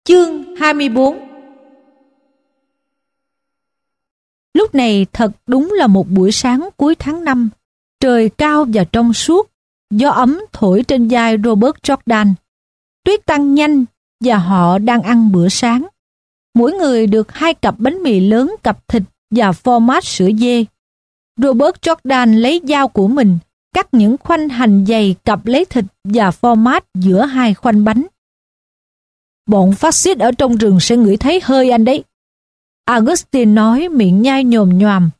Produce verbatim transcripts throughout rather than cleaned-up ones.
Chương hai mươi bốn. Lúc này thật đúng là một buổi sáng cuối tháng năm, trời cao và trong suốt, gió ấm thổi trên vai Robert Jordan. Tuyết tăng nhanh và họ đang ăn bữa sáng. Mỗi người được hai cặp bánh mì lớn cặp thịt và format sữa dê. Robert Jordan lấy dao của mình, cắt những khoanh hành dày cặp lấy thịt và format giữa hai khoanh bánh. Bọn phát xít ở trong rừng sẽ ngửi thấy hơi anh đấy, Augustine nói, miệng nhai nhồm nhoàm.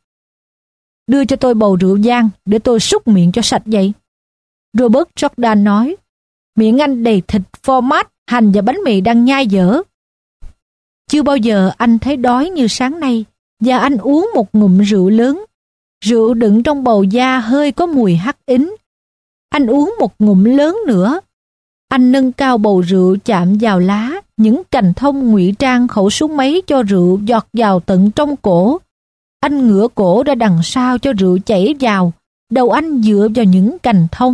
Đưa cho tôi bầu rượu vang để tôi súc miệng cho sạch vậy. Robert Jordan nói, miệng anh đầy thịt, format, hành và bánh mì đang nhai dở. Chưa bao giờ anh thấy đói như sáng nay, và anh uống một ngụm rượu lớn. Rượu đựng trong bầu da hơi có mùi hắc ính. Anh uống một ngụm lớn nữa. Anh nâng cao bầu rượu chạm vào lá, những cành thông ngụy trang khẩu súng máy cho rượu giọt vào tận trong cổ. Anh ngửa cổ ra đằng sau cho rượu chảy vào, đầu anh dựa vào những cành thông.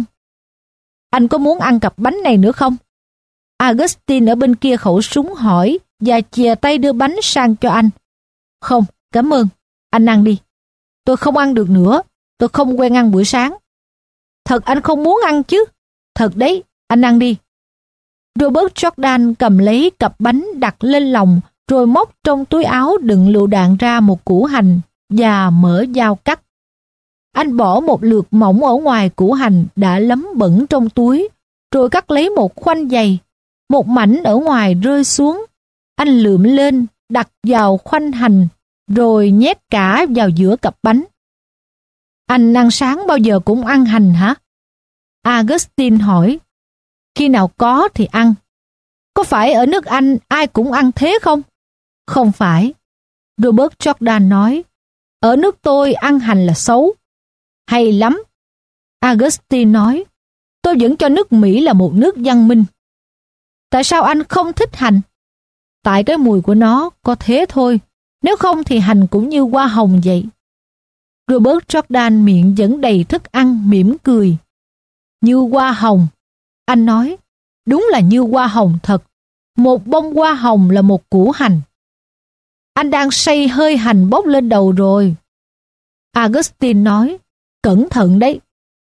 Anh có muốn ăn cặp bánh này nữa không? Augustine ở bên kia khẩu súng hỏi và chìa tay đưa bánh sang cho anh. Không, cảm ơn, anh ăn đi. Tôi không ăn được nữa, tôi không quen ăn buổi sáng. Thật anh không muốn ăn chứ? Thật đấy, anh ăn đi. Robert Jordan cầm lấy cặp bánh đặt lên lòng, rồi móc trong túi áo đựng lựu đạn ra một củ hành và mở dao cắt. Anh bỏ một lượt mỏng ở ngoài củ hành đã lấm bẩn trong túi, rồi cắt lấy một khoanh dày. Một mảnh ở ngoài rơi xuống. Anh lượm lên, đặt vào khoanh hành, rồi nhét cả vào giữa cặp bánh. Anh ăn sáng bao giờ cũng ăn hành hả? Augustine hỏi. Khi nào có thì ăn. Có phải ở nước Anh ai cũng ăn thế không? Không phải. Robert Jordan nói. Ở nước tôi ăn hành là xấu. Hay lắm. Augustine nói. Tôi vẫn cho nước Mỹ là một nước văn minh. Tại sao anh không thích hành? Tại cái mùi của nó có thế thôi. Nếu không thì hành cũng như hoa hồng vậy. Robert Jordan miệng vẫn đầy thức ăn, mỉm cười. Như hoa hồng. Anh nói, đúng là như hoa hồng thật. Một bông hoa hồng là một củ hành. Anh đang say hơi hành bốc lên đầu rồi. Augustine nói, cẩn thận đấy.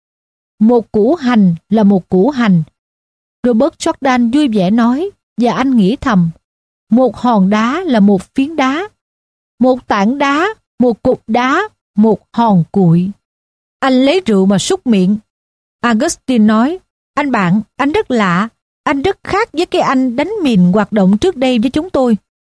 Một củ hành là một củ hành. Robert Jordan vui vẻ nói, và anh nghĩ thầm, một hòn đá là một phiến đá, một tảng đá, một cục đá, một hòn cuội. Anh lấy rượu mà súc miệng. Augustine nói, anh bạn, anh rất lạ, anh rất khác với cái anh đánh mìn hoạt động trước đây với chúng tôi.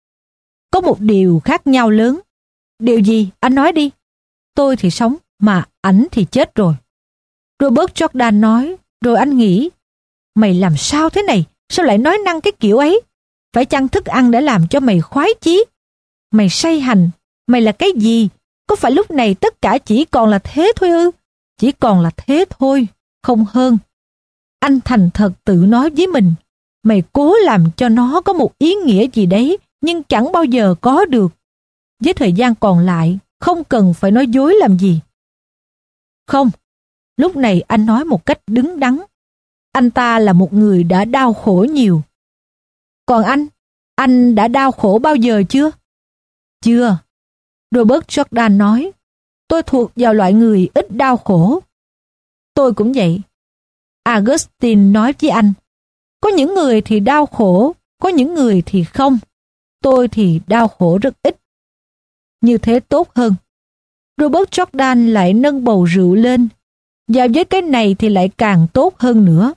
Có một điều khác nhau lớn. Điều gì? Anh nói đi. Tôi thì sống, mà ảnh thì chết rồi. Robert Jordan nói, rồi anh nghĩ, mày làm sao thế này? Sao lại nói năng cái kiểu ấy? Phải chăng thức ăn đã làm cho mày khoái chí? Mày say hành, mày là cái gì? Có phải lúc này tất cả chỉ còn là thế thôi ư? Chỉ còn là thế thôi, không hơn. Anh thành thật tự nói với mình, mày cố làm cho nó có một ý nghĩa gì đấy, nhưng chẳng bao giờ có được. Với thời gian còn lại, không cần phải nói dối làm gì. Không, lúc này anh nói một cách đứng đắn. Anh ta là một người đã đau khổ nhiều. Còn anh, anh đã đau khổ bao giờ chưa? Chưa. Robert Jordan nói, tôi thuộc vào loại người ít đau khổ. Tôi cũng vậy. Augustine nói với anh, có những người thì đau khổ, có những người thì không. Tôi thì đau khổ rất ít. Như thế tốt hơn. Robert Jordan lại nâng bầu rượu lên, và với cái này thì lại càng tốt hơn nữa.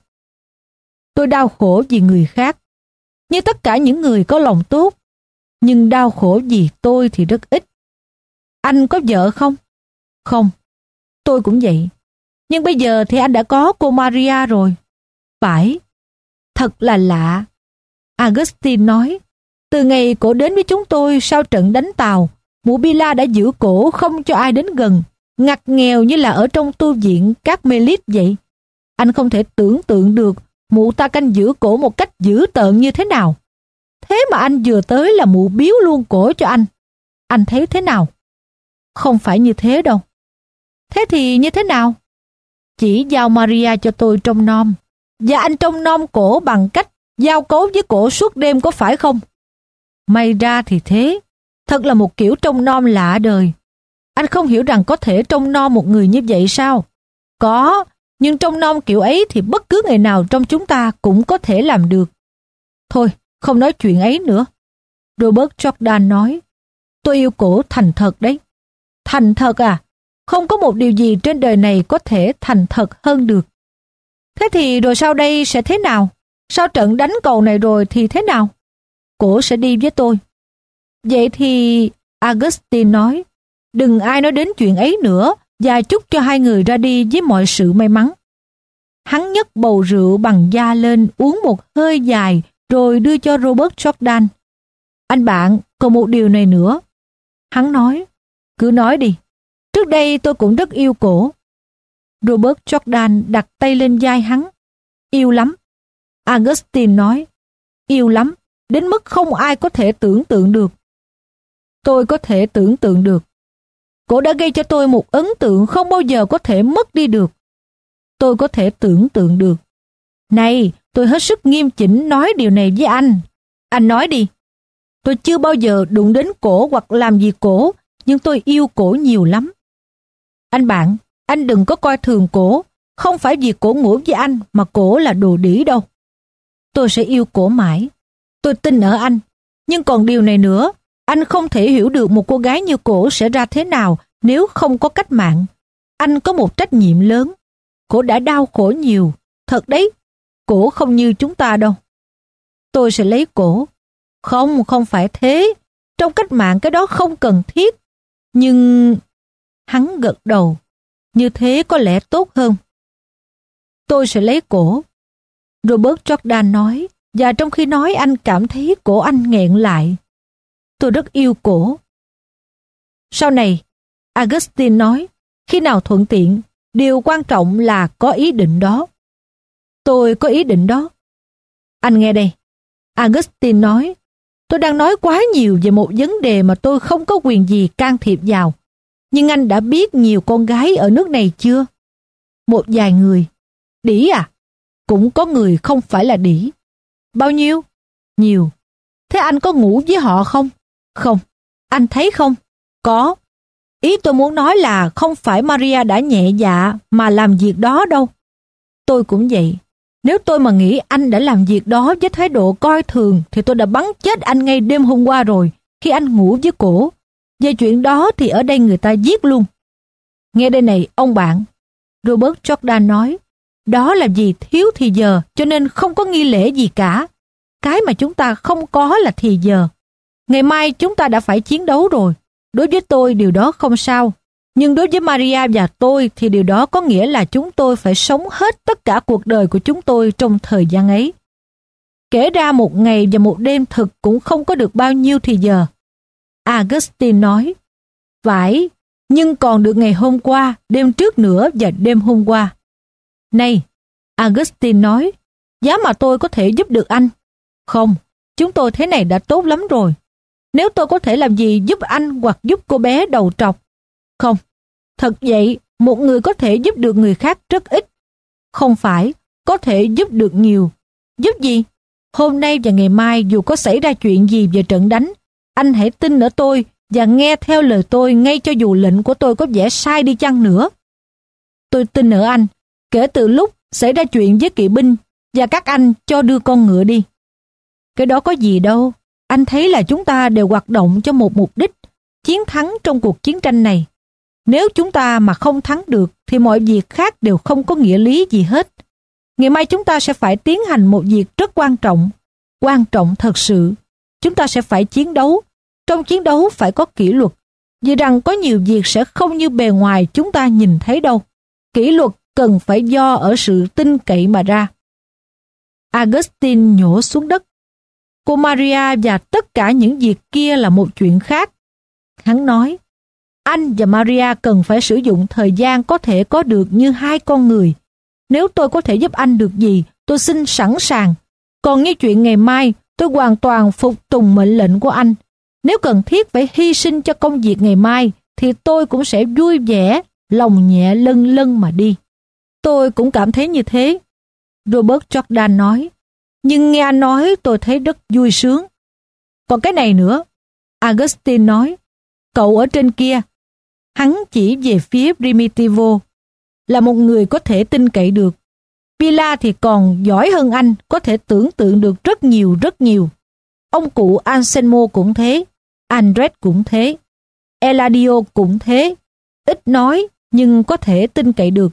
Tôi đau khổ vì người khác, như tất cả những người có lòng tốt, nhưng đau khổ vì tôi thì rất ít. Anh có vợ không? Không, tôi cũng vậy. Nhưng bây giờ thì anh đã có cô Maria rồi. Phải, thật là lạ. Augustine nói, từ ngày cổ đến với chúng tôi sau trận đánh Tàu, mụ Bila đã giữ cổ không cho ai đến gần, ngặt nghèo như là ở trong tu viện Carmelite vậy. Anh không thể tưởng tượng được mụ ta canh giữ cổ một cách dữ tợn như thế nào. Thế mà anh vừa tới là mụ biếu luôn cổ cho anh. Anh thấy thế nào? Không phải như thế đâu. Thế thì như thế nào? Chỉ giao Maria cho tôi trông nom, và anh trông nom cổ bằng cách giao cấu với cổ suốt đêm, có phải không? May ra thì thế. Thật là một kiểu trông nom lạ đời. Anh không hiểu rằng có thể trông nom một người như vậy sao? Có, nhưng trông nom kiểu ấy thì bất cứ người nào trong chúng ta cũng có thể làm được. Thôi, không nói chuyện ấy nữa. Robert Jordan nói, tôi yêu cổ thành thật đấy. Thành thật à? Không có một điều gì trên đời này có thể thành thật hơn được. Thế thì rồi sau đây sẽ thế nào? Sau trận đánh cầu này rồi thì thế nào? Cổ sẽ đi với tôi. Vậy thì, Augustine nói, đừng ai nói đến chuyện ấy nữa và chúc cho hai người ra đi với mọi sự may mắn. Hắn nhấc bầu rượu bằng da lên uống một hơi dài rồi đưa cho Robert Jordan. Anh bạn, còn một điều này nữa. Hắn nói, cứ nói đi. Trước đây tôi cũng rất yêu cổ. Robert Jordan đặt tay lên vai hắn. Yêu lắm. Augustine nói, yêu lắm, đến mức không ai có thể tưởng tượng được. Tôi có thể tưởng tượng được. Cổ đã gây cho tôi một ấn tượng không bao giờ có thể mất đi được. Tôi có thể tưởng tượng được. Này, tôi hết sức nghiêm chỉnh nói điều này với anh. Anh nói đi. Tôi chưa bao giờ đụng đến cổ hoặc làm gì cổ, nhưng tôi yêu cổ nhiều lắm. Anh bạn, anh đừng có coi thường cổ. Không phải vì cổ ngủ với anh mà cổ là đồ đĩ đâu. Tôi sẽ yêu cổ mãi. Tôi tin ở anh. Nhưng còn điều này nữa, anh không thể hiểu được một cô gái như cổ sẽ ra thế nào nếu không có cách mạng. Anh có một trách nhiệm lớn. Cổ đã đau khổ nhiều. Thật đấy, cổ không như chúng ta đâu. Tôi sẽ lấy cổ. Không, không phải thế. Trong cách mạng cái đó không cần thiết. Nhưng... Hắn gật đầu. Như thế có lẽ tốt hơn. Tôi sẽ lấy cổ. Robert Jordan nói, và trong khi nói anh cảm thấy cổ anh nghẹn lại. Tôi rất yêu cổ. Sau này, Augustine nói, khi nào thuận tiện, điều quan trọng là có ý định đó. Tôi có ý định đó. Anh nghe đây. Augustine nói, tôi đang nói quá nhiều về một vấn đề mà tôi không có quyền gì can thiệp vào. Nhưng anh đã biết nhiều con gái ở nước này chưa? Một vài người. Đĩ à? Cũng có người không phải là đĩ. Bao nhiêu? Nhiều. Thế anh có ngủ với họ không? Không. Anh thấy không? Có. Ý tôi muốn nói là không phải Maria đã nhẹ dạ mà làm việc đó đâu. Tôi cũng vậy. Nếu tôi mà nghĩ anh đã làm việc đó với thái độ coi thường thì tôi đã bắn chết anh ngay đêm hôm qua rồi khi anh ngủ với cổ. Về chuyện đó thì ở đây người ta giết luôn. Nghe đây này ông bạn. Robert Jordan nói, đó là vì thiếu thì giờ cho nên không có nghi lễ gì cả. Cái mà chúng ta không có là thì giờ. Ngày mai chúng ta đã phải chiến đấu rồi. Đối với tôi điều đó không sao. Nhưng đối với Maria và tôi thì điều đó có nghĩa là chúng tôi phải sống hết tất cả cuộc đời của chúng tôi trong thời gian ấy. Kể ra một ngày và một đêm thực cũng không có được bao nhiêu thì giờ. Augustine nói, phải, nhưng còn được ngày hôm qua, đêm trước nữa và đêm hôm qua. Này, Augustine nói, giá mà tôi có thể giúp được anh. Không, chúng tôi thế này đã tốt lắm rồi. Nếu tôi có thể làm gì giúp anh hoặc giúp cô bé đầu trọc. Không, thật vậy, một người có thể giúp được người khác rất ít. Không phải, có thể giúp được nhiều. Giúp gì? Hôm nay và ngày mai dù có xảy ra chuyện gì về trận đánh, anh hãy tin ở tôi và nghe theo lời tôi ngay cho dù lệnh của tôi có vẻ sai đi chăng nữa. Tôi tin ở anh, kể từ lúc xảy ra chuyện với kỵ binh và các anh cho đưa con ngựa đi. Cái đó có gì đâu, anh thấy là chúng ta đều hoạt động cho một mục đích, chiến thắng trong cuộc chiến tranh này. Nếu chúng ta mà không thắng được thì mọi việc khác đều không có nghĩa lý gì hết. Ngày mai chúng ta sẽ phải tiến hành một việc rất quan trọng, quan trọng thật sự. Chúng ta sẽ phải chiến đấu. Trong chiến đấu phải có kỷ luật, vì rằng có nhiều việc sẽ không như bề ngoài chúng ta nhìn thấy đâu. Kỷ luật cần phải do ở sự tin cậy mà ra. Augustine nhổ xuống đất. Cô Maria và tất cả những việc kia là một chuyện khác. Hắn nói, anh và Maria cần phải sử dụng thời gian có thể có được như hai con người. Nếu tôi có thể giúp anh được gì, tôi xin sẵn sàng. Còn như chuyện ngày mai, tôi hoàn toàn phục tùng mệnh lệnh của anh. Nếu cần thiết phải hy sinh cho công việc ngày mai, thì tôi cũng sẽ vui vẻ, lòng nhẹ lân lân mà đi. Tôi cũng cảm thấy như thế. Robert Jordan nói, nhưng nghe anh nói tôi thấy rất vui sướng. Còn cái này nữa, Augustine nói, cậu ở trên kia, hắn chỉ về phía Primitivo, là một người có thể tin cậy được. Pila thì còn giỏi hơn anh, có thể tưởng tượng được rất nhiều rất nhiều. Ông cụ Anselmo cũng thế, Andres cũng thế, Eladio cũng thế, ít nói nhưng có thể tin cậy được.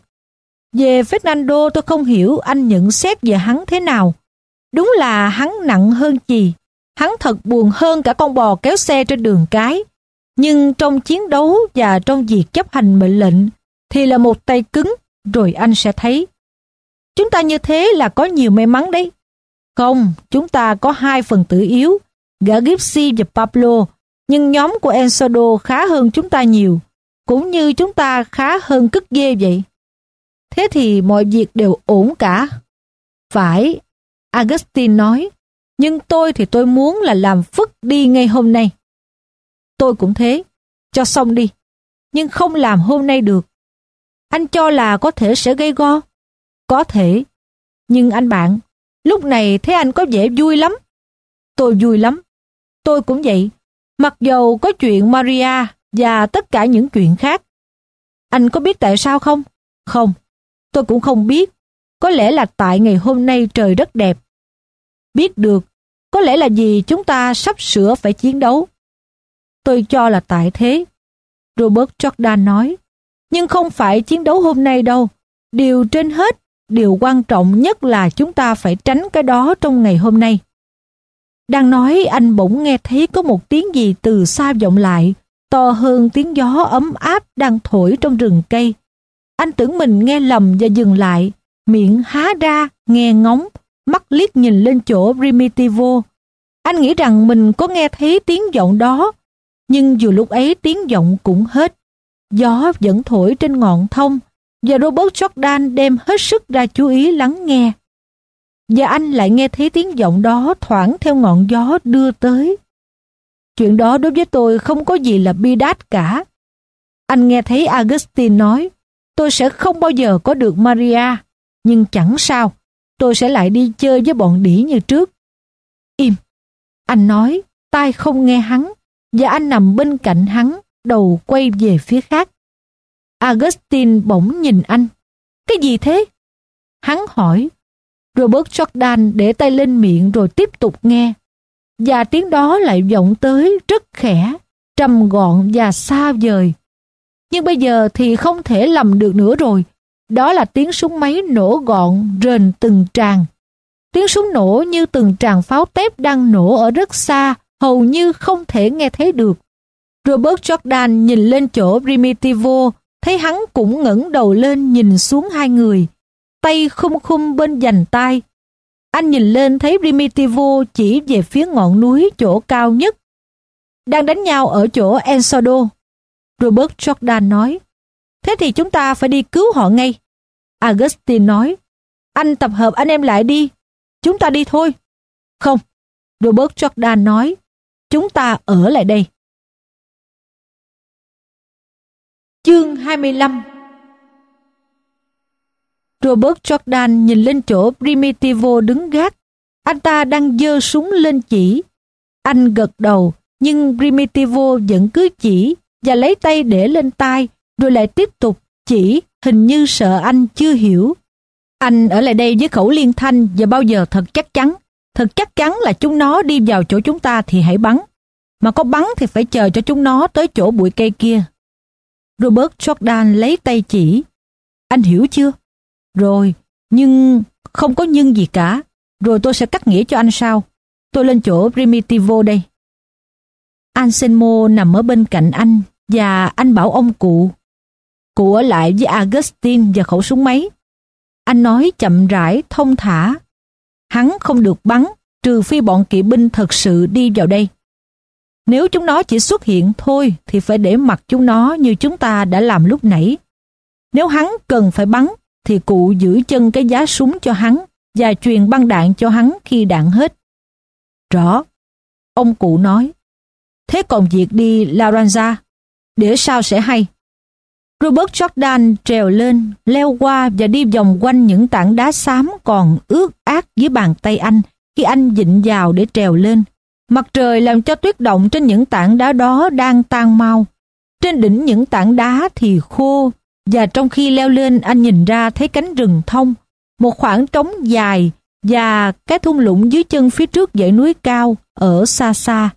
Về Fernando tôi không hiểu anh nhận xét về hắn thế nào. Đúng là hắn nặng hơn chì, hắn thật buồn hơn cả con bò kéo xe trên đường cái. Nhưng trong chiến đấu và trong việc chấp hành mệnh lệnh thì là một tay cứng, rồi anh sẽ thấy. Chúng ta như thế là có nhiều may mắn đấy. Không, chúng ta có hai phần tử yếu, gã Gypsy và Pablo, nhưng nhóm của Ensado khá hơn chúng ta nhiều, cũng như chúng ta khá hơn cứt dê vậy. Thế thì mọi việc đều ổn cả. Phải, Augustine nói, nhưng tôi thì tôi muốn là làm phức đi ngay hôm nay. Tôi cũng thế, cho xong đi, nhưng không làm hôm nay được. Anh cho là có thể sẽ gây go? Có thể, nhưng anh bạn, lúc này thấy anh có vẻ vui lắm. Tôi vui lắm, tôi cũng vậy, mặc dầu có chuyện Maria và tất cả những chuyện khác. Anh có biết tại sao không? Không, tôi cũng không biết. Có lẽ là tại ngày hôm nay trời rất đẹp. Biết được, có lẽ là vì chúng ta sắp sửa phải chiến đấu. Tôi cho là tại thế. Robert Jordan nói, nhưng không phải chiến đấu hôm nay đâu. Điều trên hết, điều quan trọng nhất là chúng ta phải tránh cái đó trong ngày hôm nay. Đang nói anh bỗng nghe thấy có một tiếng gì từ xa vọng lại, to hơn tiếng gió ấm áp đang thổi trong rừng cây. Anh tưởng mình nghe lầm và dừng lại, miệng há ra, nghe ngóng, mắt liếc nhìn lên chỗ Primitivo. Anh nghĩ rằng mình có nghe thấy tiếng vọng đó, nhưng vừa lúc ấy tiếng vọng cũng hết. Gió vẫn thổi trên ngọn thông, và Robert Jordan đem hết sức ra chú ý lắng nghe. Và anh lại nghe thấy tiếng vọng đó thoảng theo ngọn gió đưa tới. Chuyện đó đối với tôi không có gì là bi đát cả. Anh nghe thấy Augustine nói, tôi sẽ không bao giờ có được Maria, nhưng chẳng sao, tôi sẽ lại đi chơi với bọn đĩ như trước. Im, anh nói, tai không nghe hắn, và anh nằm bên cạnh hắn, đầu quay về phía khác. Augustine bỗng nhìn anh. Cái gì thế? Hắn hỏi. Robert Jordan để tay lên miệng rồi tiếp tục nghe. Và tiếng đó lại vọng tới rất khẽ, trầm gọn và xa vời. Nhưng bây giờ thì không thể lầm được nữa rồi. Đó là tiếng súng máy nổ gọn rền từng tràng. Tiếng súng nổ như từng tràng pháo tép đang nổ ở rất xa, hầu như không thể nghe thấy được. Robert Jordan nhìn lên chỗ Primitivo, thấy hắn cũng ngẩng đầu lên nhìn xuống hai người, tay khum khum bên vành tai. Anh nhìn lên thấy Primitivo chỉ về phía ngọn núi chỗ cao nhất. Đang đánh nhau ở chỗ Ensado. Robert Jordan nói, thế thì chúng ta phải đi cứu họ ngay. Augustine nói, anh tập hợp anh em lại đi, chúng ta đi thôi. Không, Robert Jordan nói, chúng ta ở lại đây. Chương hai mươi lăm. Robert Jordan nhìn lên chỗ Primitivo đứng gác. Anh ta đang giơ súng lên chỉ. Anh gật đầu, nhưng Primitivo vẫn cứ chỉ và lấy tay để lên tai, rồi lại tiếp tục chỉ, hình như sợ anh chưa hiểu. Anh ở lại đây với khẩu liên thanh và bao giờ thật chắc chắn. Thật chắc chắn là chúng nó đi vào chỗ chúng ta thì hãy bắn. Mà có bắn thì phải chờ cho chúng nó tới chỗ bụi cây kia. Robert Jordan lấy tay chỉ. Anh hiểu chưa? Rồi, nhưng không có nhưng gì cả. Rồi tôi sẽ cắt nghĩa cho anh sau. Tôi lên chỗ Primitivo đây. Anselmo nằm ở bên cạnh anh và anh bảo ông cụ. Cụ ở lại với Augustine và khẩu súng máy. Anh nói chậm rãi, thông thả. Hắn không được bắn, trừ phi bọn kỵ binh thật sự đi vào đây. Nếu chúng nó chỉ xuất hiện thôi thì phải để mặc chúng nó như chúng ta đã làm lúc nãy. Nếu hắn cần phải bắn thì cụ giữ chân cái giá súng cho hắn và truyền băng đạn cho hắn khi đạn hết. Rõ, ông cụ nói. Thế còn việc đi Laranza, để sao sẽ hay. Robert Jordan trèo lên, leo qua và đi vòng quanh những tảng đá xám còn ướt át dưới bàn tay anh khi anh vịn vào để trèo lên. Mặt trời làm cho tuyết động trên những tảng đá đó đang tan mau. Trên đỉnh những tảng đá thì khô, và trong khi leo lên anh nhìn ra thấy cánh rừng thông, một khoảng trống dài và cái thung lũng dưới chân phía trước dãy núi cao ở xa xa.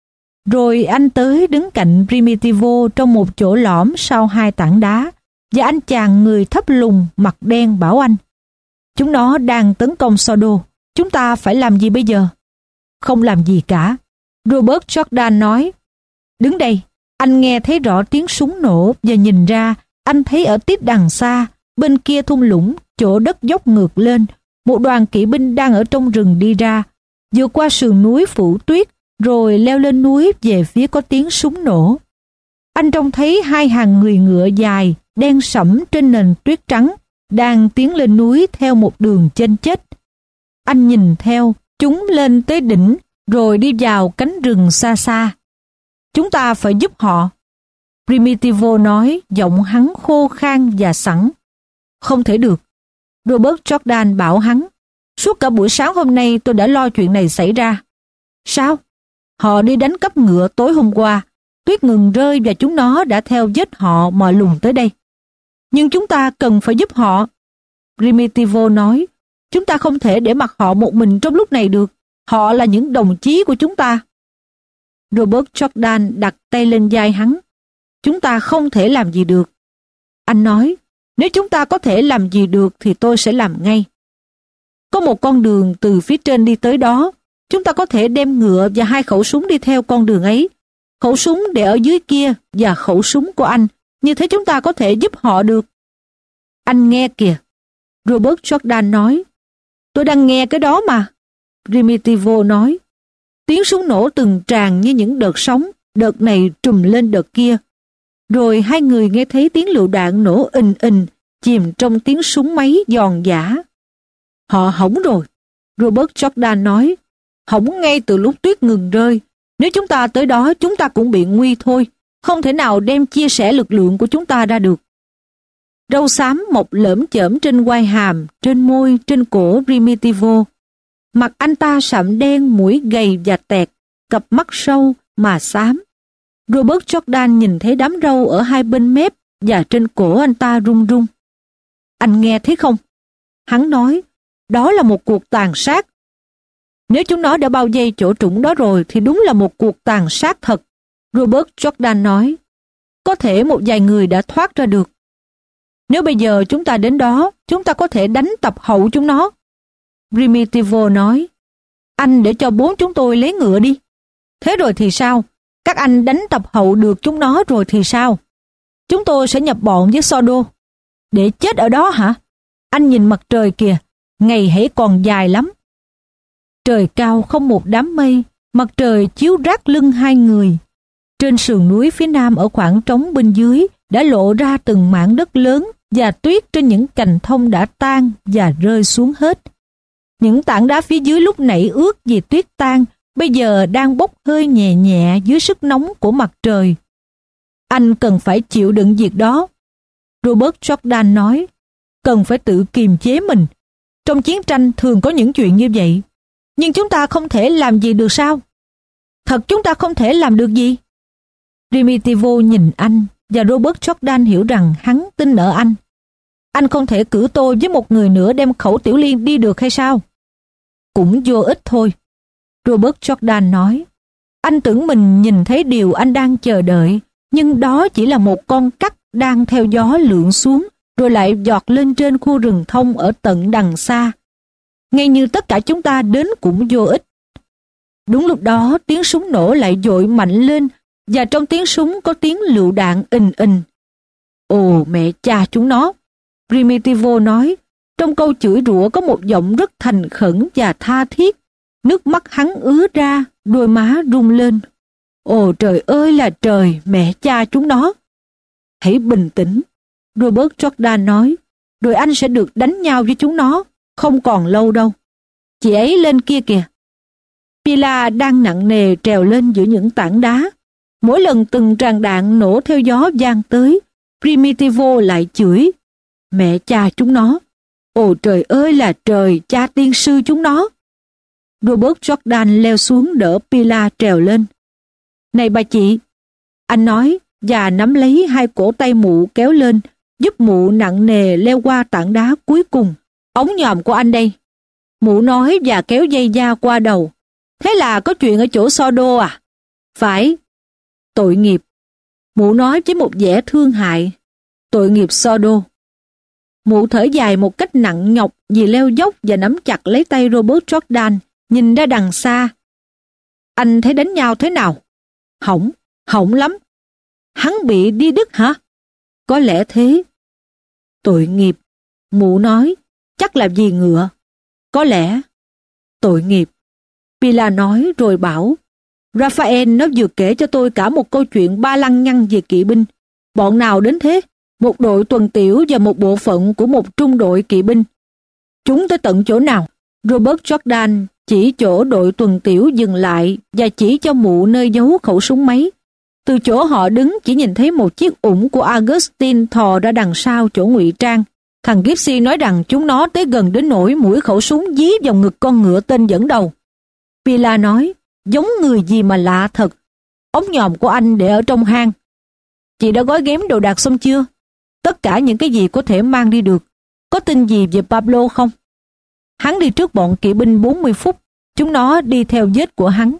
Rồi anh tới đứng cạnh Primitivo trong một chỗ lõm sau hai tảng đá, và anh chàng người thấp lùn mặt đen bảo anh: chúng nó đang tấn công Sordo, chúng ta phải làm gì bây giờ? Không làm gì cả, Robert Jordan nói. Đứng đây, anh nghe thấy rõ tiếng súng nổ và nhìn ra, anh thấy ở tít đằng xa, bên kia thung lũng, chỗ đất dốc ngược lên, một đoàn kỵ binh đang ở trong rừng đi ra, vượt qua sườn núi phủ tuyết, rồi leo lên núi về phía có tiếng súng nổ. Anh trông thấy hai hàng người ngựa dài, đen sẫm trên nền tuyết trắng, đang tiến lên núi theo một đường chênh chếch. Anh nhìn theo, chúng lên tới đỉnh, rồi đi vào cánh rừng xa xa. Chúng ta phải giúp họ. Primitivo nói, giọng hắn khô khan và sẵn. Không thể được. Robert Jordan bảo hắn. Suốt cả buổi sáng hôm nay tôi đã lo chuyện này xảy ra. Sao? Họ đi đánh cắp ngựa tối hôm qua. Tuyết ngừng rơi và chúng nó đã theo vết họ mò lùng tới đây. Nhưng chúng ta cần phải giúp họ. Primitivo nói. Chúng ta không thể để mặc họ một mình trong lúc này được. Họ là những đồng chí của chúng ta. Robert Jordan đặt tay lên vai hắn. Chúng ta không thể làm gì được. Anh nói, nếu chúng ta có thể làm gì được thì tôi sẽ làm ngay. Có một con đường từ phía trên đi tới đó. Chúng ta có thể đem ngựa và hai khẩu súng đi theo con đường ấy. Khẩu súng để ở dưới kia và khẩu súng của anh. Như thế chúng ta có thể giúp họ được. Anh nghe kìa. Robert Jordan nói. Tôi đang nghe cái đó mà. Primitivo nói. Tiếng súng nổ từng tràn như những đợt sóng, đợt này trùm lên đợt kia. Rồi hai người nghe thấy tiếng lựu đạn nổ ình ình, chìm trong tiếng súng máy giòn giã. Họ hỏng rồi, Robert Jordan nói. Hỏng ngay từ lúc tuyết ngừng rơi. Nếu chúng ta tới đó, chúng ta cũng bị nguy thôi. Không thể nào đem chia sẻ lực lượng của chúng ta ra được. Râu xám mọc lởm chởm trên quai hàm, trên môi, trên cổ Primitivo. Mặt anh ta sạm đen, mũi gầy và tẹt, cặp mắt sâu mà xám. Robert Jordan nhìn thấy đám râu ở hai bên mép và trên cổ anh ta run run. Anh nghe thấy không? Hắn nói, đó là một cuộc tàn sát. Nếu chúng nó đã bao vây chỗ trũng đó rồi thì đúng là một cuộc tàn sát thật. Robert Jordan nói, có thể một vài người đã thoát ra được. Nếu bây giờ chúng ta đến đó, chúng ta có thể đánh tập hậu chúng nó. Primitivo nói, anh để cho bốn chúng tôi lấy ngựa đi. Thế rồi thì sao? Các anh đánh tập hậu được chúng nó rồi thì sao? Chúng tôi sẽ nhập bọn với Sordo. Để chết ở đó hả? Anh nhìn mặt trời kìa, ngày hãy còn dài lắm. Trời cao không một đám mây, mặt trời chiếu rát lưng hai người. Trên sườn núi phía nam ở khoảng trống bên dưới đã lộ ra từng mảng đất lớn và tuyết trên những cành thông đã tan và rơi xuống hết. Những tảng đá phía dưới lúc nãy ướt vì tuyết tan, bây giờ đang bốc hơi nhẹ nhẹ dưới sức nóng của mặt trời. Anh cần phải chịu đựng việc đó. Robert Jordan nói, cần phải tự kiềm chế mình. Trong chiến tranh thường có những chuyện như vậy. Nhưng chúng ta không thể làm gì được sao? Thật chúng ta không thể làm được gì? Primitivo nhìn anh và Robert Jordan hiểu rằng hắn tin ở anh. Anh không thể cử tôi với một người nữa đem khẩu tiểu liên đi được hay sao? Cũng vô ích thôi. Robert Jordan nói, anh tưởng mình nhìn thấy điều anh đang chờ đợi, nhưng đó chỉ là một con cắt đang theo gió lượn xuống, rồi lại giọt lên trên khu rừng thông ở tận đằng xa. Ngay như tất cả chúng ta đến cũng vô ích. Đúng lúc đó tiếng súng nổ lại dội mạnh lên, và trong tiếng súng có tiếng lựu đạn ình ình. Ồ mẹ cha chúng nó! Primitivo nói, trong câu chửi rủa có một giọng rất thành khẩn và tha thiết. Nước mắt hắn ứa ra, đôi má rung lên. Ồ trời ơi là trời, mẹ cha chúng nó! Hãy bình tĩnh, Robert Jordan nói, rồi anh sẽ được đánh nhau với chúng nó, không còn lâu đâu. Chị ấy lên kia kìa. Pila đang nặng nề trèo lên giữa những tảng đá. Mỗi lần từng tràng đạn nổ theo gió vang tới, Primitivo lại chửi. Mẹ cha chúng nó! Ồ trời ơi là trời, cha tiên sư chúng nó! Robert Jordan leo xuống đỡ Pila trèo lên. Này bà chị, anh nói và nắm lấy hai cổ tay mụ kéo lên, giúp mụ nặng nề leo qua tảng đá cuối cùng. Ống nhòm của anh đây. Mụ nói và kéo dây da qua đầu. Thế là có chuyện ở chỗ Sodo à? Phải. Tội nghiệp. Mụ nói với một vẻ thương hại. Tội nghiệp Sodo. Mụ thở dài một cách nặng nhọc vì leo dốc và nắm chặt lấy tay Robert Jordan, nhìn ra đằng xa. Anh thấy đánh nhau thế nào? Hỏng, hỏng lắm. Hắn bị đi đứt hả? Có lẽ thế. Tội nghiệp. Mụ nói, chắc là vì ngựa. Có lẽ. Tội nghiệp. Pila nói rồi bảo, Raphael nó vừa kể cho tôi cả một câu chuyện ba lăng nhăng về kỵ binh. Bọn nào đến thế? Một đội tuần tiểu và một bộ phận của một trung đội kỵ binh. Chúng tới tận chỗ nào? Robert Jordan chỉ chỗ đội tuần tiểu dừng lại và chỉ cho mụ nơi giấu khẩu súng máy. Từ chỗ họ đứng chỉ nhìn thấy một chiếc ủng của Augustine thò ra đằng sau chỗ ngụy trang. Thằng Gypsy nói rằng chúng nó tới gần đến nỗi mũi khẩu súng dí vào ngực con ngựa tên dẫn đầu. Pila nói, giống người gì mà lạ thật. Ống nhòm của anh để ở trong hang. Chị đã gói ghém đồ đạc xong chưa? Tất cả những cái gì có thể mang đi được. Có tin gì về Pablo không? Hắn đi trước bọn kỵ binh bốn mươi phút. Chúng nó đi theo vết của hắn.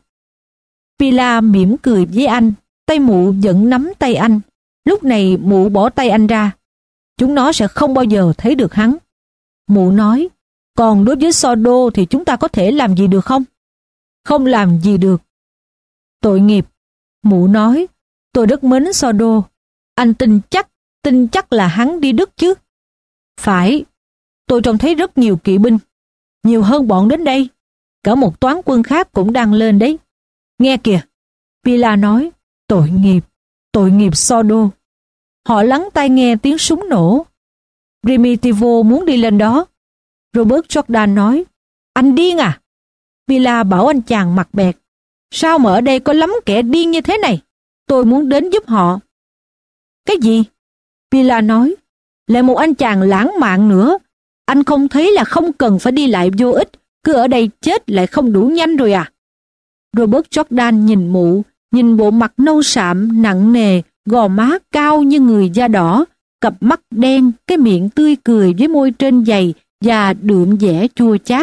Pila mỉm cười với anh. Tay mụ vẫn nắm tay anh. Lúc này mụ bỏ tay anh ra. Chúng nó sẽ không bao giờ thấy được hắn. Mụ nói, còn đối với Sodo thì chúng ta có thể làm gì được không? Không làm gì được. Tội nghiệp. Mụ nói, tôi rất mến Sodo. Anh tin chắc, tin chắc là hắn đi Đức chứ? Phải. Tôi trông thấy rất nhiều kỵ binh. Nhiều hơn bọn đến đây. Cả một toán quân khác cũng đang lên đấy. Nghe kìa. Pila nói, tội nghiệp, tội nghiệp Sodo. Họ lắng tai nghe tiếng súng nổ. Primitivo muốn đi lên đó. Robert Jordan nói, anh điên à? Pila bảo anh chàng mặt bẹt, sao mà ở đây có lắm kẻ điên như thế này? Tôi muốn đến giúp họ. Cái gì? Pila nói, lại một anh chàng lãng mạn nữa. Anh không thấy là không cần phải đi lại vô ích, cứ ở đây chết lại không đủ nhanh rồi à? Robert Jordan nhìn mụ, nhìn bộ mặt nâu sạm, nặng nề, gò má cao như người da đỏ, cặp mắt đen, cái miệng tươi cười với môi trên dày và đượm vẻ chua chát.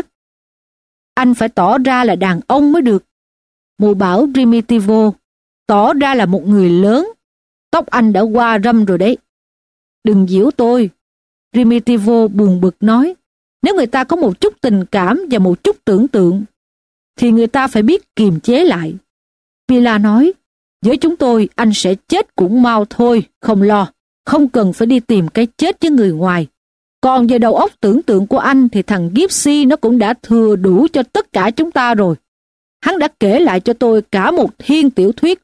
Anh phải tỏ ra là đàn ông mới được. Mụ bảo Primitivo, tỏ ra là một người lớn. Tóc anh đã qua râm rồi đấy. Đừng giễu tôi. Primitivo buồn bực nói, nếu người ta có một chút tình cảm và một chút tưởng tượng, thì người ta phải biết kiềm chế lại. Pila nói, với chúng tôi anh sẽ chết cũng mau thôi, không lo, không cần phải đi tìm cái chết với người ngoài. Còn về đầu óc tưởng tượng của anh thì thằng Gypsy nó cũng đã thừa đủ cho tất cả chúng ta rồi. Hắn đã kể lại cho tôi cả một thiên tiểu thuyết.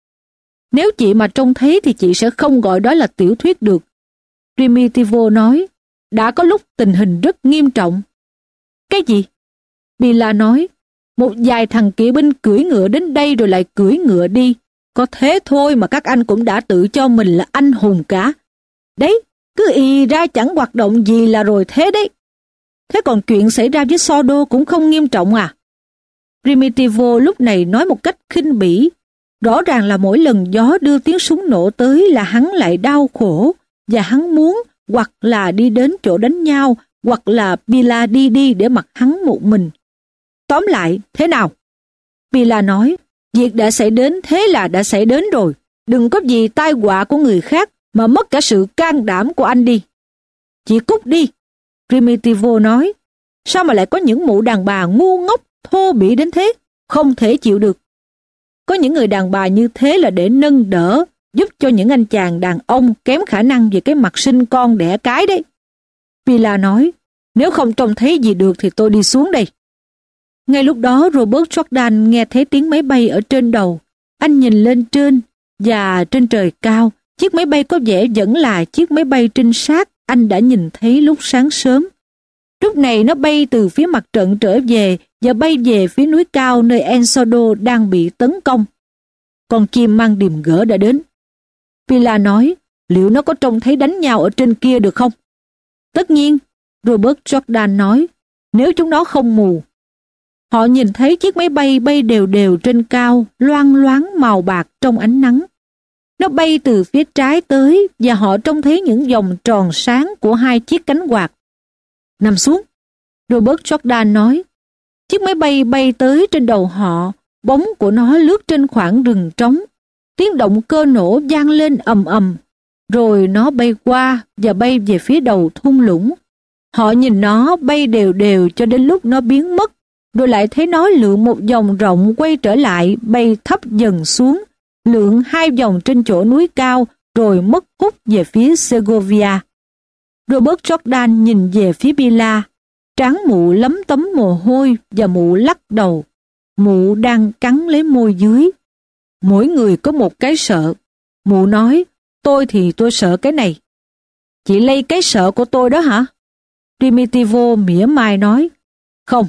Nếu chị mà trông thấy thì chị sẽ không gọi đó là tiểu thuyết được. Primitivo nói, đã có lúc tình hình rất nghiêm trọng. Cái gì? Pila nói, một vài thằng kỵ binh cưỡi ngựa đến đây rồi lại cưỡi ngựa đi. Có thế thôi mà các anh cũng đã tự cho mình là anh hùng cả. Đấy, cứ ì ra chẳng hoạt động gì là rồi thế đấy. Thế còn chuyện xảy ra với Sodo cũng không nghiêm trọng à? Primitivo lúc này nói một cách khinh bỉ. Rõ ràng là mỗi lần gió đưa tiếng súng nổ tới là hắn lại đau khổ, và hắn muốn hoặc là đi đến chỗ đánh nhau, hoặc là Pila đi đi để mặc hắn một mình. Tóm lại, thế nào? Pila nói, việc đã xảy đến thế là đã xảy đến rồi. Đừng có vì tai họa của người khác mà mất cả sự can đảm của anh đi. Chị cút đi. Primitivo nói, sao mà lại có những mụ đàn bà ngu ngốc, thô bỉ đến thế? Không thể chịu được. Có những người đàn bà như thế là để nâng đỡ, giúp cho những anh chàng đàn ông kém khả năng về cái mặt sinh con đẻ cái đấy. Pila nói, nếu không trông thấy gì được thì tôi đi xuống đây. Ngay lúc đó Robert Jordan nghe thấy tiếng máy bay ở trên đầu. Anh nhìn lên trên, và trên trời cao, chiếc máy bay có vẻ vẫn là chiếc máy bay trinh sát anh đã nhìn thấy lúc sáng sớm. Lúc này nó bay từ phía mặt trận trở về và bay về phía núi cao nơi Ensodo đang bị tấn công. Con chim mang điềm gỡ đã đến. Pila nói, liệu nó có trông thấy đánh nhau ở trên kia được không? Tất nhiên, Robert Jordan nói, nếu chúng nó không mù. Họ nhìn thấy chiếc máy bay bay đều đều trên cao, loang loáng màu bạc trong ánh nắng. Nó bay từ phía trái tới và họ trông thấy những vòng tròn sáng của hai chiếc cánh quạt. Nằm xuống, Robert Jordan nói. Chiếc máy bay bay tới trên đầu họ, bóng của nó lướt trên khoảng rừng trống. Tiếng động cơ nổ vang lên ầm ầm, rồi nó bay qua và bay về phía đầu thung lũng. Họ nhìn nó bay đều đều cho đến lúc nó biến mất, rồi lại thấy nó lượn một vòng rộng quay trở lại, bay thấp dần xuống, lượn hai vòng trên chỗ núi cao, rồi mất hút về phía Segovia. Robert Jordan nhìn về phía Pila, trán mụ lấm tấm mồ hôi và mụ lắc đầu. Mụ đang cắn lấy môi dưới. Mỗi người có một cái sợ. Mụ nói, tôi thì tôi sợ cái này. Chị lây cái sợ của tôi đó hả? Primitivo mỉa mai nói, không.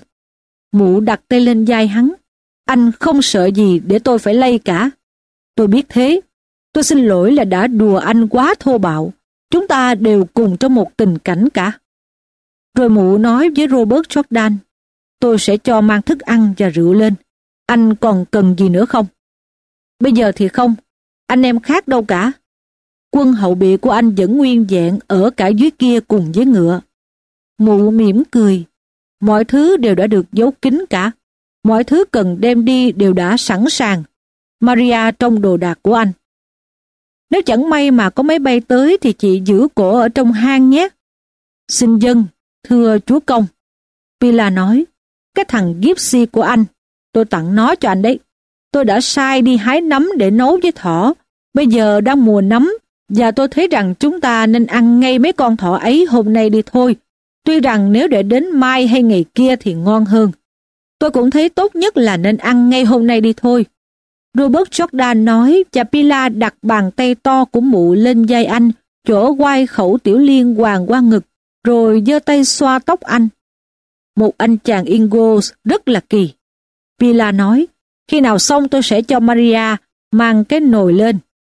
Mụ đặt tay lên vai hắn. Anh không sợ gì để tôi phải lây cả. Tôi biết thế. Tôi xin lỗi là đã đùa anh quá thô bạo. Chúng ta đều cùng trong một tình cảnh cả. Rồi mụ nói với Robert Jordan, tôi sẽ cho mang thức ăn và rượu lên. Anh còn cần gì nữa không? Bây giờ thì không. Anh em khác đâu cả. Quân hậu bị của anh vẫn nguyên vẹn ở cả dưới kia cùng với ngựa. Mụ mỉm cười. Mọi thứ đều đã được giấu kín cả. Mọi thứ cần đem đi đều đã sẵn sàng. Maria trong đồ đạc của anh. Nếu chẳng may mà có máy bay tới thì chị giữ cổ ở trong hang nhé. Xin dân, thưa chúa công. Pila nói, cái thằng Gypsy của anh, tôi tặng nó cho anh đấy. Tôi đã sai đi hái nấm để nấu với thỏ. Bây giờ đang mùa nấm, và tôi thấy rằng chúng ta nên ăn ngay mấy con thỏ ấy hôm nay đi thôi. Tuy rằng nếu để đến mai hay ngày kia thì ngon hơn. Tôi cũng thấy tốt nhất là nên ăn ngay hôm nay đi thôi. Robert Jordan nói, và Pila đặt bàn tay to của mụ lên vai anh, chỗ quai khẩu tiểu liên hoàng qua ngực, rồi giơ tay xoa tóc anh. Một anh chàng Ingles rất là kỳ. Pila nói, khi nào xong tôi sẽ cho Maria mang cái nồi lên.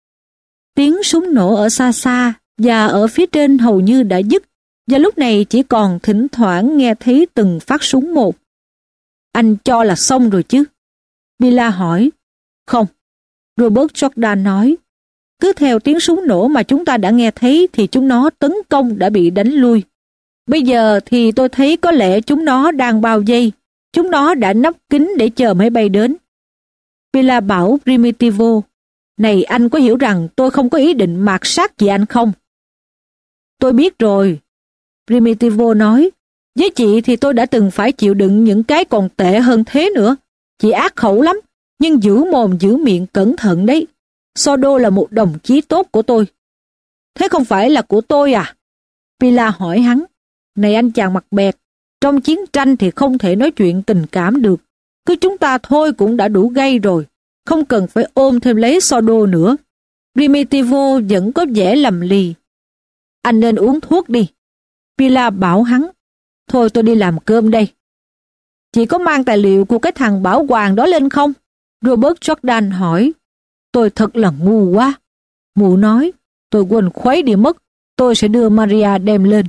Tiếng súng nổ ở xa xa và ở phía trên hầu như đã dứt, và lúc này chỉ còn thỉnh thoảng nghe thấy từng phát súng một. Anh cho là xong rồi chứ? Pila hỏi. Không. Robert Jordan nói, cứ theo tiếng súng nổ mà chúng ta đã nghe thấy thì chúng nó tấn công đã bị đánh lui. Bây giờ thì tôi thấy có lẽ chúng nó đang bao vây. Chúng nó đã nấp kín để chờ máy bay đến. Pila bảo Primitivo, này anh có hiểu rằng tôi không có ý định mạt sát chị anh không? Tôi biết rồi. Primitivo nói, với chị thì tôi đã từng phải chịu đựng những cái còn tệ hơn thế nữa. Chị ác khẩu lắm, nhưng giữ mồm giữ miệng cẩn thận đấy. Sordo là một đồng chí tốt của tôi. Thế không phải là của tôi à? Pila hỏi hắn. Này anh chàng mặt bẹt, trong chiến tranh thì không thể nói chuyện tình cảm được. Cứ chúng ta thôi cũng đã đủ gay rồi, không cần phải ôm thêm lấy Sordo nữa. Primitivo vẫn có vẻ lầm lì. Anh nên uống thuốc đi. Pila bảo hắn. Thôi tôi đi làm cơm đây. Chị có mang tài liệu của cái thằng bảo hoàng đó lên không? Robert Jordan hỏi. Tôi thật là ngu quá. Mụ nói, tôi quên khuấy đi mất. Tôi sẽ đưa Maria đem lên.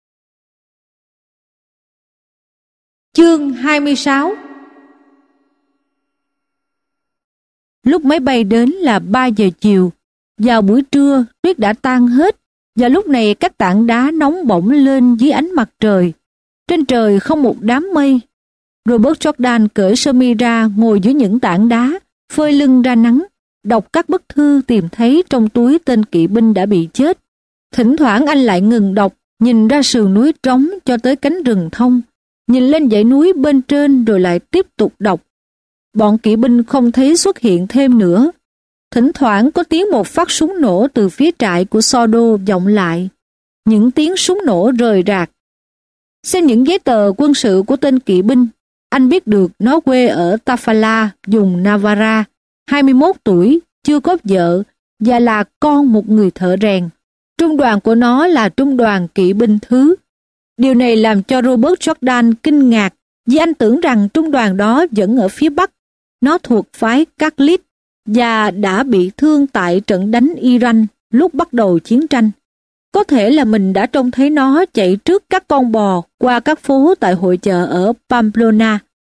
Chương hai mươi sáu. Lúc máy bay đến là ba giờ chiều. Vào buổi trưa, tuyết đã tan hết, và lúc này các tảng đá nóng bỏng lên dưới ánh mặt trời. Trên trời không một đám mây. Robert Jordan cởi sơ mi ra, ngồi dưới những tảng đá, phơi lưng ra nắng, đọc các bức thư tìm thấy trong túi tên kỵ binh đã bị chết. Thỉnh thoảng anh lại ngừng đọc, nhìn ra sườn núi trống cho tới cánh rừng thông, nhìn lên dãy núi bên trên rồi lại tiếp tục đọc. Bọn kỵ binh không thấy xuất hiện thêm nữa. Thỉnh thoảng có tiếng một phát súng nổ từ phía trại của Sordo vọng lại. Những tiếng súng nổ rời rạc. Xem những giấy tờ quân sự của tên kỵ binh, anh biết được nó quê ở Tafalla, vùng Navarra, hai mươi mốt tuổi, chưa có vợ và là con một người thợ rèn. Trung đoàn của nó là trung đoàn kỵ binh thứ. Điều này làm cho Robert Jordan kinh ngạc vì anh tưởng rằng trung đoàn đó vẫn ở phía Bắc. Nó thuộc phái Catholic và đã bị thương tại trận đánh Iran lúc bắt đầu chiến tranh. Có thể là mình đã trông thấy nó chạy trước các con bò qua các phố tại hội chợ ở Pamplona.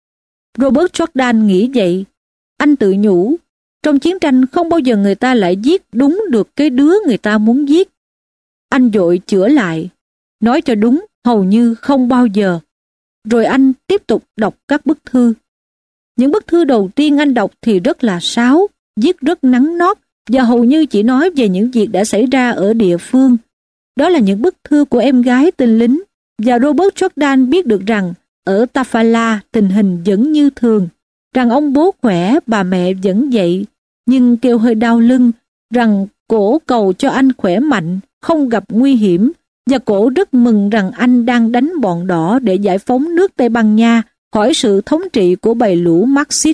Robert Jordan nghĩ vậy. Anh tự nhủ, trong chiến tranh không bao giờ người ta lại giết đúng được cái đứa người ta muốn giết. Anh vội chữa lại, nói cho đúng, hầu như không bao giờ. Rồi anh tiếp tục đọc các bức thư. Những bức thư đầu tiên anh đọc thì rất là sáo, viết rất nắn nót và hầu như chỉ nói về những việc đã xảy ra ở địa phương. Đó là những bức thư của em gái tên lính, và Robert Jordan biết được rằng ở Tafalla tình hình vẫn như thường, rằng ông bố khỏe, bà mẹ vẫn vậy, nhưng kêu hơi đau lưng, rằng cổ cầu cho anh khỏe mạnh, không gặp nguy hiểm, và cổ rất mừng rằng anh đang đánh bọn đỏ để giải phóng nước Tây Ban Nha khỏi sự thống trị của bầy lũ Marxist.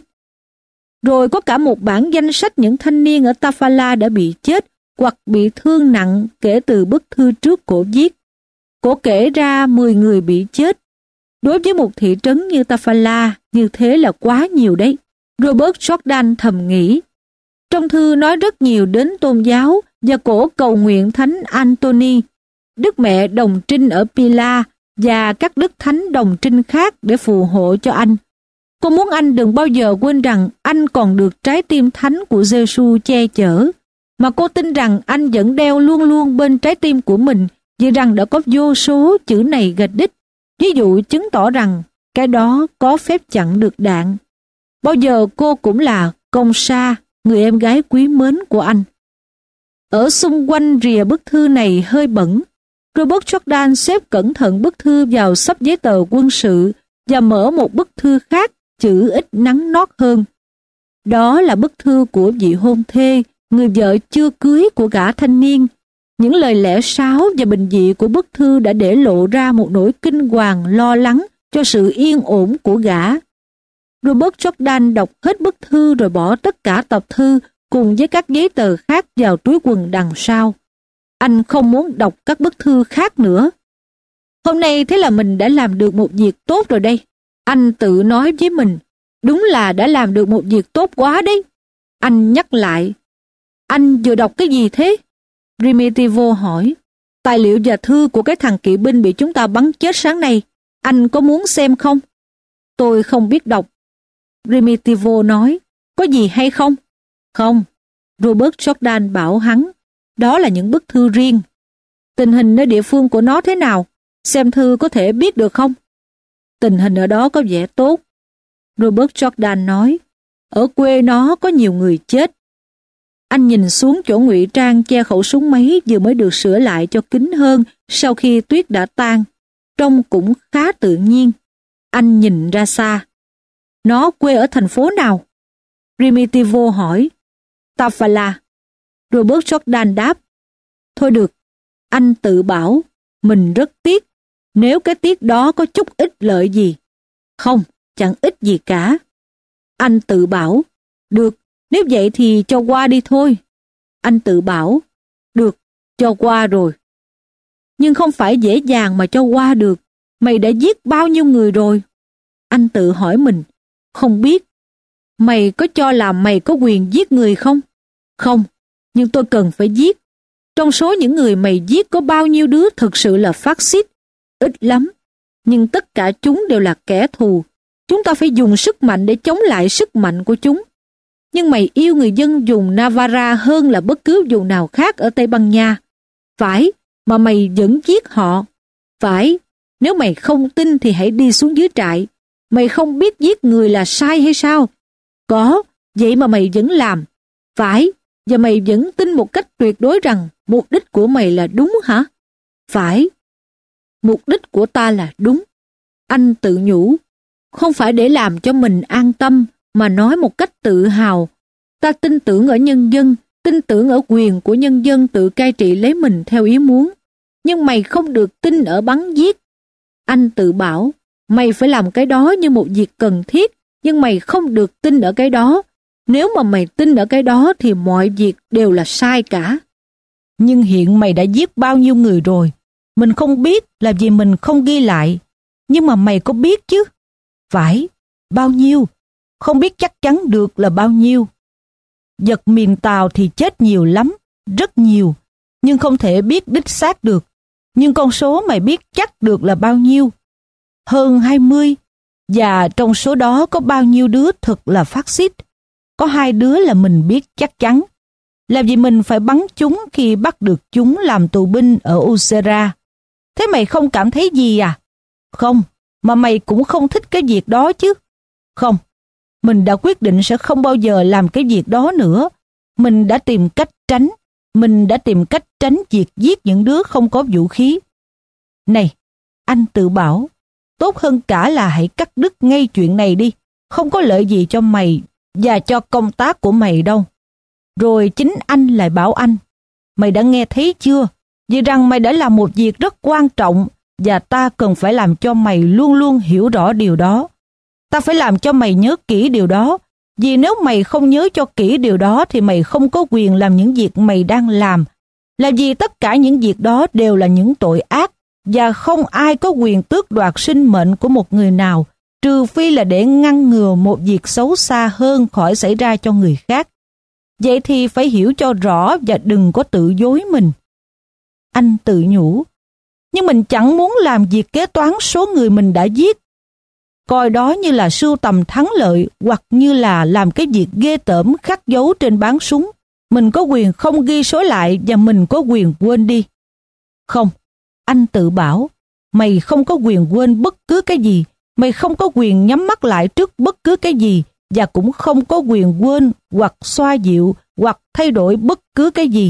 Rồi có cả một bản danh sách những thanh niên ở Tafalla đã bị chết hoặc bị thương nặng kể từ bức thư trước cổ viết. Cổ kể ra mười người bị chết. Đối với một thị trấn như Tafalla, như thế là quá nhiều đấy. Robert Jordan thầm nghĩ. Trong thư nói rất nhiều đến tôn giáo và cổ cầu nguyện Thánh Anthony, Đức Mẹ Đồng Trinh ở Pila và các đức thánh đồng trinh khác để phù hộ cho anh. Cô muốn anh đừng bao giờ quên rằng anh còn được trái tim thánh của Giêsu che chở, mà cô tin rằng anh vẫn đeo luôn luôn bên trái tim của mình, vì rằng đã có vô số chữ này gạch đích, ví dụ chứng tỏ rằng cái đó có phép chặn được đạn. Bao giờ cô cũng là Công Sa, người em gái quý mến của anh. Ở xung quanh rìa bức thư này hơi bẩn. Robert Jordan xếp cẩn thận bức thư vào xấp giấy tờ quân sự và mở một bức thư khác, chữ ít nắn nót hơn. Đó là bức thư của vị hôn thê, người vợ chưa cưới của gã thanh niên. Những lời lẽ sáo và bình dị của bức thư đã để lộ ra một nỗi kinh hoàng lo lắng cho sự yên ổn của gã. Robert Jordan đọc hết bức thư rồi bỏ tất cả tập thư cùng với các giấy tờ khác vào túi quần đằng sau. Anh không muốn đọc các bức thư khác nữa. Hôm nay thế là mình đã làm được một việc tốt rồi đây. Anh tự nói với mình, đúng là đã làm được một việc tốt quá đấy. Anh nhắc lại, anh vừa đọc cái gì thế? Primitivo hỏi, tài liệu và thư của cái thằng kỵ binh bị chúng ta bắn chết sáng nay. Anh có muốn xem không? Tôi không biết đọc. Primitivo nói, có gì hay không? Không, Robert Jordan bảo hắn, đó là những bức thư riêng. Tình hình nơi địa phương của nó thế nào? Xem thư có thể biết được không? Tình hình ở đó có vẻ tốt. Robert Jordan nói, ở quê nó có nhiều người chết. Anh nhìn xuống chỗ ngụy trang che khẩu súng máy vừa mới được sửa lại cho kín hơn sau khi tuyết đã tan. Trông cũng khá tự nhiên. Anh nhìn ra xa. Nó quê ở thành phố nào? Primitivo hỏi. Tafalla. Robert Jordan đáp. Thôi được, anh tự bảo, mình rất tiếc, nếu cái tiếc đó có chút ích lợi gì. Không, chẳng ích gì cả. Anh tự bảo, được, nếu vậy thì cho qua đi thôi. Anh tự bảo, được, cho qua rồi. Nhưng không phải dễ dàng mà cho qua được, mày đã giết bao nhiêu người rồi? Anh tự hỏi mình, không biết. Mày có cho là mày có quyền giết người không? Không, nhưng tôi cần phải giết. Trong số những người mày giết có bao nhiêu đứa thực sự là phát xít? Ít lắm, nhưng tất cả chúng đều là kẻ thù. Chúng ta phải dùng sức mạnh để chống lại sức mạnh của chúng. Nhưng mày yêu người dân vùng Navarra hơn là bất cứ vùng nào khác ở Tây Ban Nha. Phải, mà mày vẫn giết họ. Phải, nếu mày không tin thì hãy đi xuống dưới trại. Mày không biết giết người là sai hay sao? Có, vậy mà mày vẫn làm. Phải, và mày vẫn tin một cách tuyệt đối rằng mục đích của mày là đúng hả? Phải, mục đích của ta là đúng. Anh tự nhủ, không phải để làm cho mình an tâm, mà nói một cách tự hào. Ta tin tưởng ở nhân dân, tin tưởng ở quyền của nhân dân tự cai trị lấy mình theo ý muốn. Nhưng mày không được tin ở bắn giết. Anh tự bảo, mày phải làm cái đó như một việc cần thiết, nhưng mày không được tin ở cái đó. Nếu mà mày tin ở cái đó thì mọi việc đều là sai cả. Nhưng hiện mày đã giết bao nhiêu người rồi? Mình không biết là vì mình không ghi lại. Nhưng mà mày có biết chứ? Phải, bao nhiêu? Không biết chắc chắn được là bao nhiêu. Giật miền Tàu thì chết nhiều lắm, rất nhiều, nhưng không thể biết đích xác được. Nhưng con số mày biết chắc được là bao nhiêu? Hơn hai mươi, Và trong số đó có bao nhiêu đứa thực là phát xít? Có hai đứa là mình biết chắc chắn. Làm gì mình phải bắn chúng khi bắt được chúng làm tù binh ở Usera? Thế mày không cảm thấy gì à? Không, mà mày cũng không thích cái việc đó chứ? Không, mình đã quyết định sẽ không bao giờ làm cái việc đó nữa. Mình đã tìm cách tránh. Mình đã tìm cách tránh việc giết những đứa không có vũ khí. Này, anh tự bảo, tốt hơn cả là hãy cắt đứt ngay chuyện này đi. Không có lợi gì cho mày và cho công tác của mày đâu. Rồi chính anh lại bảo anh, mày đã nghe thấy chưa? Vì rằng mày đã làm một việc rất quan trọng và ta cần phải làm cho mày luôn luôn hiểu rõ điều đó. Ta phải làm cho mày nhớ kỹ điều đó. Vì nếu mày không nhớ cho kỹ điều đó thì mày không có quyền làm những việc mày đang làm. Là vì tất cả những việc đó đều là những tội ác và không ai có quyền tước đoạt sinh mệnh của một người nào, trừ phi là để ngăn ngừa một việc xấu xa hơn khỏi xảy ra cho người khác. Vậy thì phải hiểu cho rõ và đừng có tự dối mình. Anh tự nhủ, nhưng mình chẳng muốn làm việc kế toán số người mình đã giết. Coi đó như là sưu tầm thắng lợi hoặc như là làm cái việc ghê tởm khắc dấu trên bán súng. Mình có quyền không ghi số lại và mình có quyền quên đi. Không, anh tự bảo, mày không có quyền quên bất cứ cái gì. Mày không có quyền nhắm mắt lại trước bất cứ cái gì và cũng không có quyền quên hoặc xoa dịu hoặc thay đổi bất cứ cái gì.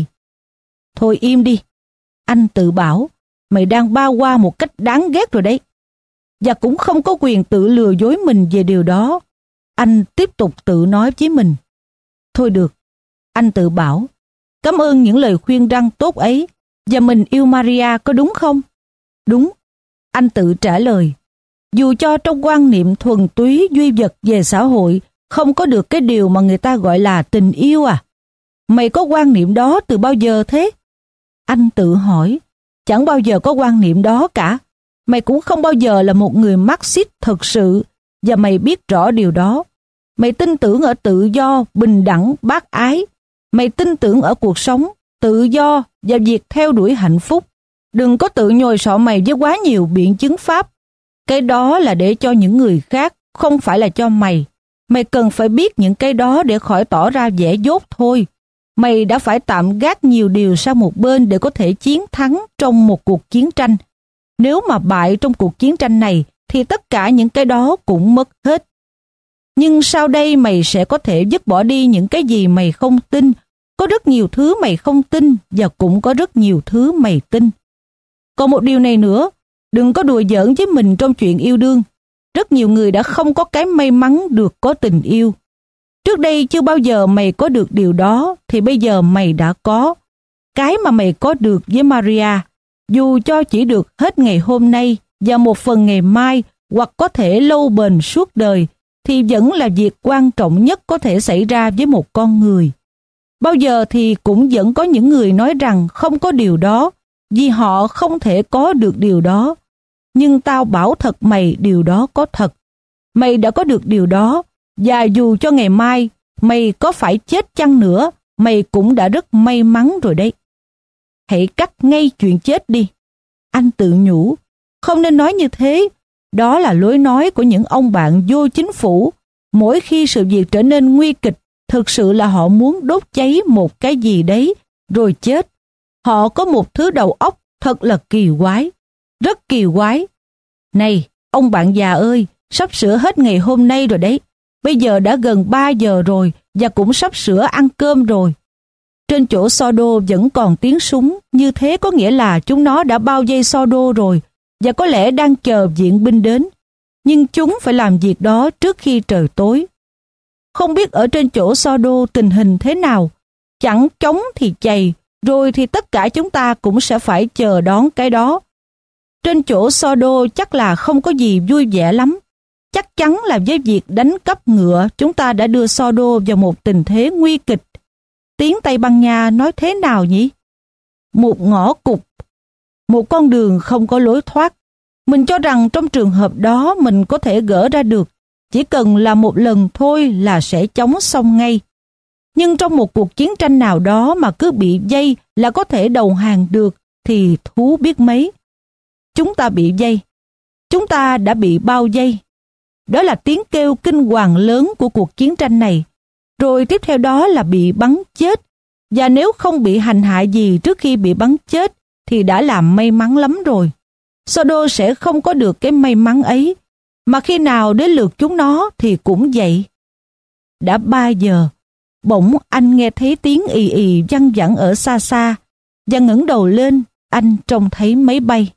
Thôi im đi. Anh tự bảo, mày đang bao qua một cách đáng ghét rồi đấy. Và cũng không có quyền tự lừa dối mình về điều đó. Anh tiếp tục tự nói với mình. Thôi được, anh tự bảo, cảm ơn những lời khuyên răn tốt ấy, và mình yêu Maria có đúng không? Đúng, anh tự trả lời. Dù cho trong quan niệm thuần túy duy vật về xã hội không có được cái điều mà người ta gọi là tình yêu à? Mày có quan niệm đó từ bao giờ thế? Anh tự hỏi, chẳng bao giờ có quan niệm đó cả. Mày cũng không bao giờ là một người Marxist thực sự, và mày biết rõ điều đó. Mày tin tưởng ở tự do, bình đẳng, bác ái. Mày tin tưởng ở cuộc sống, tự do và việc theo đuổi hạnh phúc. Đừng có tự nhồi sọ mày với quá nhiều biện chứng pháp. Cái đó là để cho những người khác, không phải là cho mày. Mày cần phải biết những cái đó để khỏi tỏ ra vẻ dốt thôi. Mày đã phải tạm gác nhiều điều sang một bên để có thể chiến thắng trong một cuộc chiến tranh. Nếu mà bại trong cuộc chiến tranh này, thì tất cả những cái đó cũng mất hết. Nhưng sau đây mày sẽ có thể dứt bỏ đi những cái gì mày không tin. Có rất nhiều thứ mày không tin và cũng có rất nhiều thứ mày tin. Còn một điều này nữa, đừng có đùa giỡn với mình trong chuyện yêu đương. Rất nhiều người đã không có cái may mắn được có tình yêu. Trước đây chưa bao giờ mày có được điều đó, thì bây giờ mày đã có. Cái mà mày có được với Maria, dù cho chỉ được hết ngày hôm nay và một phần ngày mai, hoặc có thể lâu bền suốt đời, thì vẫn là việc quan trọng nhất có thể xảy ra với một con người. Bao giờ thì cũng vẫn có những người nói rằng không có điều đó, vì họ không thể có được điều đó. Nhưng tao bảo thật mày, điều đó có thật. Mày đã có được điều đó, và dù cho ngày mai mày có phải chết chăng nữa, mày cũng đã rất may mắn rồi đấy. Hãy cắt ngay chuyện chết đi. Anh tự nhủ, không nên nói như thế. Đó là lối nói của những ông bạn vô chính phủ. Mỗi khi sự việc trở nên nguy kịch, thực sự là họ muốn đốt cháy một cái gì đấy, rồi chết. Họ có một thứ đầu óc thật là kỳ quái, rất kỳ quái. Này, ông bạn già ơi, sắp sửa hết ngày hôm nay rồi đấy. Bây giờ đã gần ba giờ rồi và cũng sắp sửa ăn cơm rồi. Trên chỗ Sodo vẫn còn tiếng súng, như thế có nghĩa là chúng nó đã bao vây Sodo rồi và có lẽ đang chờ viện binh đến. Nhưng chúng phải làm việc đó trước khi trời tối. Không biết ở trên chỗ Sodo tình hình thế nào, chẳng chống thì chày, rồi thì tất cả chúng ta cũng sẽ phải chờ đón cái đó. Trên chỗ Sodo chắc là không có gì vui vẻ lắm. Chắc chắn là với việc đánh cắp ngựa, chúng ta đã đưa Sodo vào một tình thế nguy kịch. Tiếng Tây Ban Nha nói thế nào nhỉ? Một ngõ cụt, một con đường không có lối thoát. Mình cho rằng trong trường hợp đó mình có thể gỡ ra được. Chỉ cần là một lần thôi là sẽ chống xong ngay. Nhưng trong một cuộc chiến tranh nào đó mà cứ bị dây là có thể đầu hàng được thì thú biết mấy. Chúng ta bị dây. Chúng ta đã bị bao dây. Đó là tiếng kêu kinh hoàng lớn của cuộc chiến tranh này. Rồi tiếp theo đó là bị bắn chết. Và nếu không bị hành hạ gì trước khi bị bắn chết thì đã làm may mắn lắm rồi. Sodô sẽ không có được cái may mắn ấy, mà khi nào đến lượt chúng nó thì cũng vậy. Đã ba giờ, bỗng anh nghe thấy tiếng ì ì văng vẳng ở xa xa, và ngẩng đầu lên, anh trông thấy máy bay.